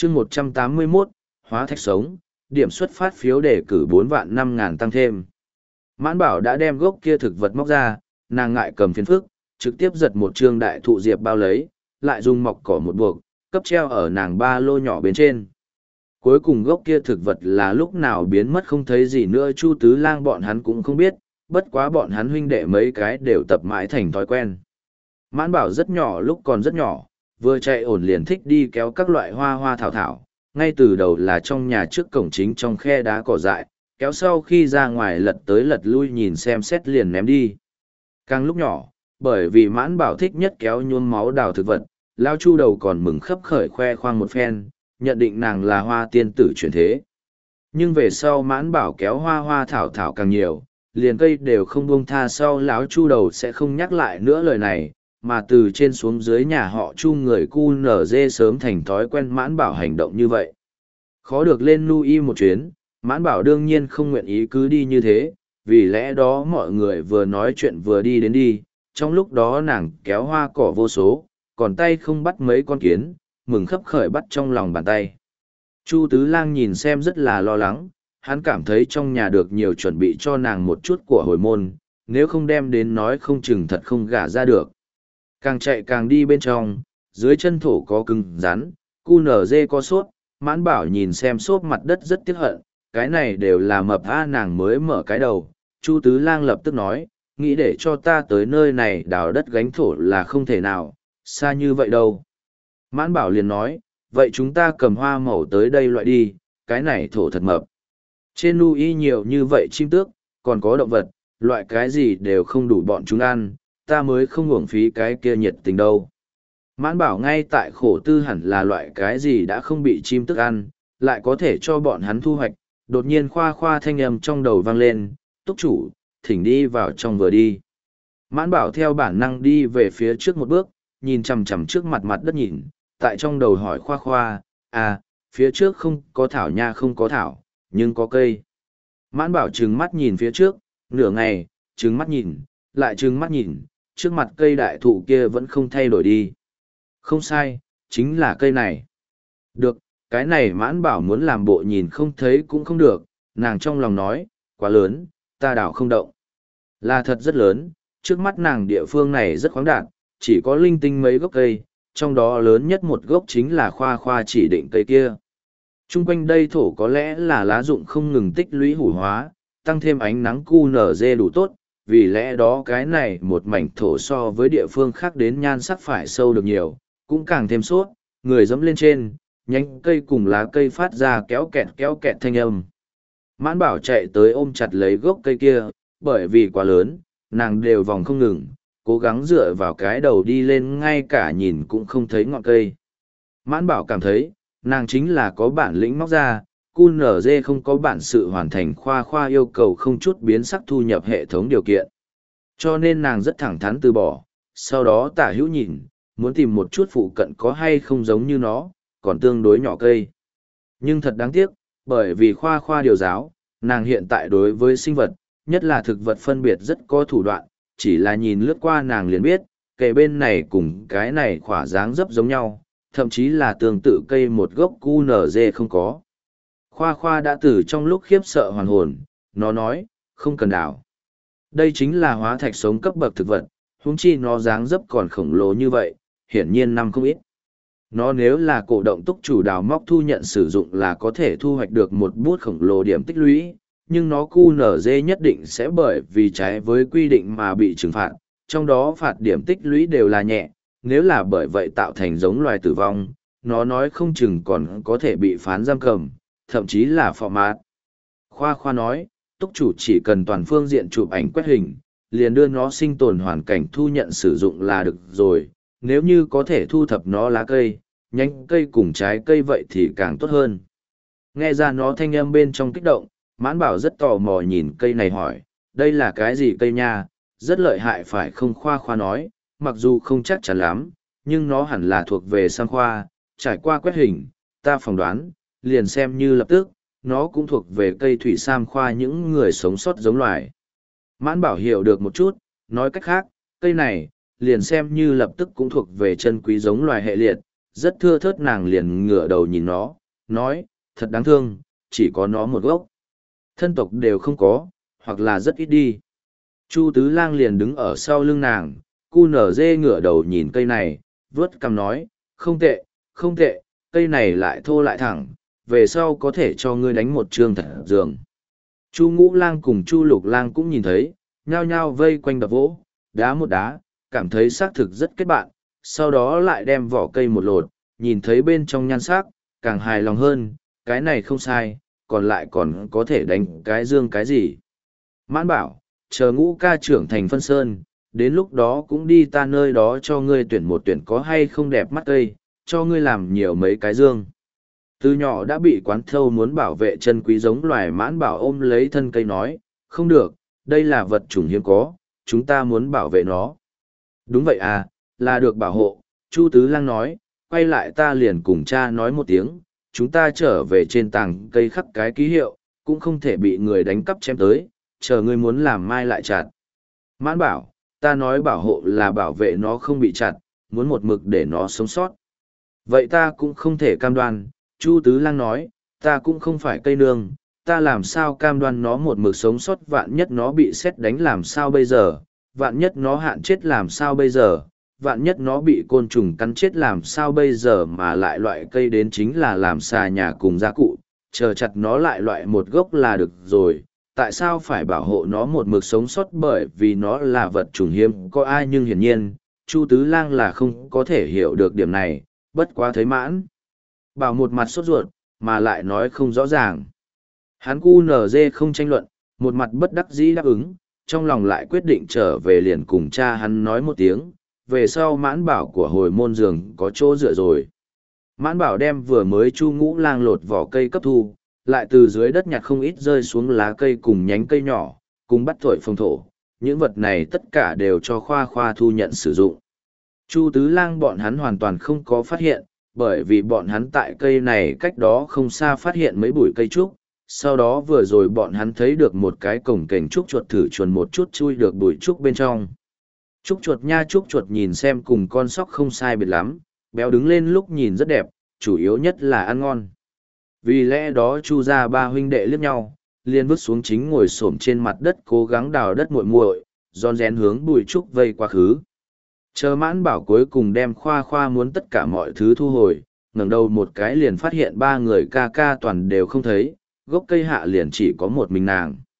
chương 181, hóa thạch sống, điểm xuất phát phiếu đề cử 4.500.000 tăng thêm. Mãn Bảo đã đem gốc kia thực vật móc ra, nàng ngại cầm phiền phức, trực tiếp giật một trương đại thụ diệp bao lấy, lại dùng mọc cỏ một buộc, cấp treo ở nàng ba lô nhỏ bên trên. Cuối cùng gốc kia thực vật là lúc nào biến mất không thấy gì nữa Chu Tứ Lang bọn hắn cũng không biết, bất quá bọn hắn huynh đệ mấy cái đều tập mãi thành thói quen. Mãn Bảo rất nhỏ lúc còn rất nhỏ, vừa chạy ổn liền thích đi kéo các loại hoa hoa thảo thảo, ngay từ đầu là trong nhà trước cổng chính trong khe đá cỏ dại, kéo sau khi ra ngoài lật tới lật lui nhìn xem xét liền ném đi. Càng lúc nhỏ, bởi vì Mãn Bảo thích nhất kéo nhuốm máu đào thực vật, Lao Chu đầu còn mừng khấp khởi khoe khoang một phen, nhận định nàng là hoa tiên tử chuyển thế. Nhưng về sau Mãn Bảo kéo hoa hoa thảo thảo càng nhiều, liền cây đều không buông tha, sau Lão Chu đầu sẽ không nhắc lại nữa lời này, mà từ trên xuống dưới nhà họ Chu người cu nở dê sớm thành thói quen Mãn Bảo hành động như vậy. Khó được lên nuôi một chuyến, Mãn Bảo đương nhiên không nguyện ý cứ đi như thế, vì lẽ đó mọi người vừa nói chuyện vừa đi đến đi, trong lúc đó nàng kéo hoa cỏ vô số, còn tay không bắt mấy con kiến, mừng khấp khởi bắt trong lòng bàn tay. Chu Tứ Lang nhìn xem rất là lo lắng, hắn cảm thấy trong nhà được nhiều chuẩn bị cho nàng một chút của hồi môn, nếu không đem đến nói không chừng thật không gả ra được. Càng chạy càng đi bên trong, dưới chân thổ có cứng rắn, cu nở dê có sốt, Mãn Bảo nhìn xem xốp mặt đất rất tiếc hận, cái này đều là mập a nàng mới mở cái đầu. Chu Tứ Lang lập tức nói, nghĩ để cho ta tới nơi này đào đất gánh thổ là không thể nào, xa như vậy đâu. Mãn Bảo liền nói, vậy chúng ta cầm hoa màu tới đây loại đi, cái này thổ thật mập. Trên núi nhiều như vậy chim tước, còn có động vật, loại cái gì đều không đủ bọn chúng ăn, ta mới không uổng phí cái kia nhiệt tình đâu. Mãn Bảo ngay tại khổ tư hẳn là loại cái gì đã không bị chim tước ăn, lại có thể cho bọn hắn thu hoạch, đột nhiên khoa khoa thanh âm trong đầu vang lên, túc chủ, thỉnh đi vào trong vừa đi. Mãn Bảo theo bản năng đi về phía trước một bước, nhìn chằm chằm trước mặt mặt đất nhìn, tại trong đầu hỏi khoa khoa, à, phía trước không có thảo nha không có thảo, nhưng có cây. Mãn Bảo trừng mắt nhìn phía trước, nửa ngày, trừng mắt nhìn, lại trừng mắt nhìn, trước mặt cây đại thụ kia vẫn không thay đổi đi. Không sai, chính là cây này. Được, cái này Mãn Bảo muốn làm bộ nhìn không thấy cũng không được, nàng trong lòng nói, quá lớn, ta đảo không động. Là thật rất lớn, trước mắt nàng địa phương này rất khoáng đạt, chỉ có linh tinh mấy gốc cây, trong đó lớn nhất một gốc chính là khoa khoa chỉ định cây kia. Trung quanh đây thổ có lẽ là lá rụng không ngừng tích lũy hủ hóa, tăng thêm ánh nắng cu nở dê đủ tốt, vì lẽ đó cái này một mảnh thổ so với địa phương khác đến nhan sắc phải sâu được nhiều, cũng càng thêm suốt, người dẫm lên trên, nhánh cây cùng lá cây phát ra kéo kẹt thanh âm. Mãn Bảo chạy tới ôm chặt lấy gốc cây kia, bởi vì quá lớn, nàng đều vòng không ngừng, cố gắng dựa vào cái đầu đi lên ngay cả nhìn cũng không thấy ngọn cây. Mãn Bảo cảm thấy, nàng chính là có bản lĩnh móc ra, cu nở dê không có bản sự hoàn thành khoa khoa yêu cầu không chút biến sắc thu nhập hệ thống điều kiện. Cho nên nàng rất thẳng thắn từ bỏ, sau đó tả hữu nhìn, muốn tìm một chút phụ cận có hay không giống như nó, còn tương đối nhỏ cây. Nhưng thật đáng tiếc, bởi vì khoa khoa điều giáo, nàng hiện tại đối với sinh vật, nhất là thực vật phân biệt rất có thủ đoạn, chỉ là nhìn lướt qua nàng liền biết, kề bên này cùng cái này khỏa dáng dấp giống nhau, thậm chí là tương tự cây một gốc cu nở dê không có. Khoa khoa đã từ trong lúc khiếp sợ hoàn hồn, nó nói, không cần đào. Đây chính là hóa thạch sống cấp bậc thực vật, huống chi nó dáng dấp còn khổng lồ như vậy, hiển nhiên năm không ít. Nó nếu là cổ động túc chủ đào móc thu nhận sử dụng là có thể thu hoạch được một bút khổng lồ điểm tích lũy, nhưng nó cu nở dê nhất định sẽ bởi vì trái với quy định mà bị trừng phạt, trong đó phạt điểm tích lũy đều là nhẹ, nếu là bởi vậy tạo thành giống loài tử vong, nó nói không chừng còn có thể bị phán giam cầm, thậm chí là phò mát. Khoa khoa nói, túc chủ chỉ cần toàn phương diện chụp ảnh quét hình, liền đưa nó sinh tồn hoàn cảnh thu nhận sử dụng là được rồi, nếu như có thể thu thập nó lá cây, nhánh cây cùng trái cây vậy thì càng tốt hơn. Nghe ra nó thanh âm bên trong kích động, Mãn Bảo rất tò mò nhìn cây này hỏi, đây là cái gì cây nha, rất lợi hại phải không? Khoa khoa nói, mặc dù không chắc chắn lắm, nhưng nó hẳn là thuộc về sang khoa, trải qua quét hình, ta phỏng đoán, liền xem như lập tức, nó cũng thuộc về cây thủy sam khoa những người sống sót giống loài. Mãn Bảo hiểu được một chút, nói cách khác, cây này, liền xem như lập tức cũng thuộc về chân quý giống loài hệ liệt, rất thưa thớt nàng liền ngửa đầu nhìn nó, nói, thật đáng thương, chỉ có nó một gốc. Thân tộc đều không có, hoặc là rất ít đi. Chu Tứ Lang liền đứng ở sau lưng nàng, cu nở dê ngửa đầu nhìn cây này, vớt cằm nói, không tệ, không tệ, cây này lại thô lại thẳng, về sau có thể cho ngươi đánh một trường thật giường. Chu Ngũ Lang cùng Chu Lục Lang cũng nhìn thấy, nhao nhao vây quanh đập vỗ, đá một đá, cảm thấy xác thực rất kết bạn, sau đó lại đem vỏ cây một lột, nhìn thấy bên trong nhan sắc, càng hài lòng hơn, cái này không sai, còn lại còn có thể đánh cái dương cái gì. Mãn bảo, chờ Ngũ ca trưởng thành phân sơn, đến lúc đó cũng đi ta nơi đó cho ngươi tuyển một tuyển có hay không đẹp mắt cây, cho ngươi làm nhiều mấy cái dương. Từ nhỏ đã bị quán thâu muốn bảo vệ chân quý giống loài Mãn bảo ôm lấy thân cây nói, không được, đây là vật chủng hiếm có, chúng ta muốn bảo vệ nó. Đúng vậy à, là được bảo hộ, Chu Tứ Lang nói, quay lại ta liền cùng cha nói một tiếng, chúng ta trở về trên tảng cây khắc cái ký hiệu, cũng không thể bị người đánh cắp chém tới, chờ ngươi muốn làm mai lại chặt. Mãn bảo, ta nói bảo hộ là bảo vệ nó không bị chặt, muốn một mực để nó sống sót. Vậy ta cũng không thể cam đoan, Chu Tứ Lang nói, ta cũng không phải cây nương, ta làm sao cam đoan nó một mực sống sót, vạn nhất nó bị sét đánh làm sao bây giờ, vạn nhất nó hạn chết làm sao bây giờ, vạn nhất nó bị côn trùng cắn chết làm sao bây giờ, mà lại loại cây đến chính là làm xà nhà cùng gia cụ, chờ chặt nó lại loại một gốc là được rồi, tại sao phải bảo hộ nó một mực sống sót, bởi vì nó là vật chủng hiếm có ai. Nhưng hiển nhiên Chu Tứ Lang là không có thể hiểu được điểm này, bất quá thấy Mãn bảo một mặt sốt ruột mà lại nói không rõ ràng, hắn cu nở dê không tranh luận, một mặt bất đắc dĩ đáp ứng, trong lòng lại quyết định trở về liền cùng cha hắn nói một tiếng, về sau Mãn bảo của hồi môn giường có chỗ dựa rồi. Mãn bảo đem vừa mới Chu Ngũ Lang lột vỏ cây cấp thu, lại từ dưới đất nhặt không ít rơi xuống lá cây cùng nhánh cây nhỏ, cùng bắt thổi phong thổ, những vật này tất cả đều cho Khoa Khoa thu nhận sử dụng. Chu Tứ Lang bọn hắn hoàn toàn không có phát hiện, bởi vì bọn hắn tại cây này cách đó không xa phát hiện mấy bụi cây trúc, sau đó vừa rồi bọn hắn thấy được một cái cổng kềnh trúc chuột thử chuồn một chút chui được bụi trúc bên trong. Trúc chuột nha, trúc chuột nhìn xem cùng con sóc không sai biệt lắm, béo đứng lên lúc nhìn rất đẹp, chủ yếu nhất là ăn ngon. Vì lẽ đó Chu gia ba huynh đệ liếc nhau, liền vứt xuống chính ngồi xổm trên mặt đất cố gắng đào đất muội muội, rón rén hướng bụi trúc vây quá khứ. Chờ Mãn bảo cuối cùng đem Khoa Khoa muốn tất cả mọi thứ thu hồi, ngẩng đầu một cái liền phát hiện ba người ca ca toàn đều không thấy, gốc cây hạ liền chỉ có một mình nàng.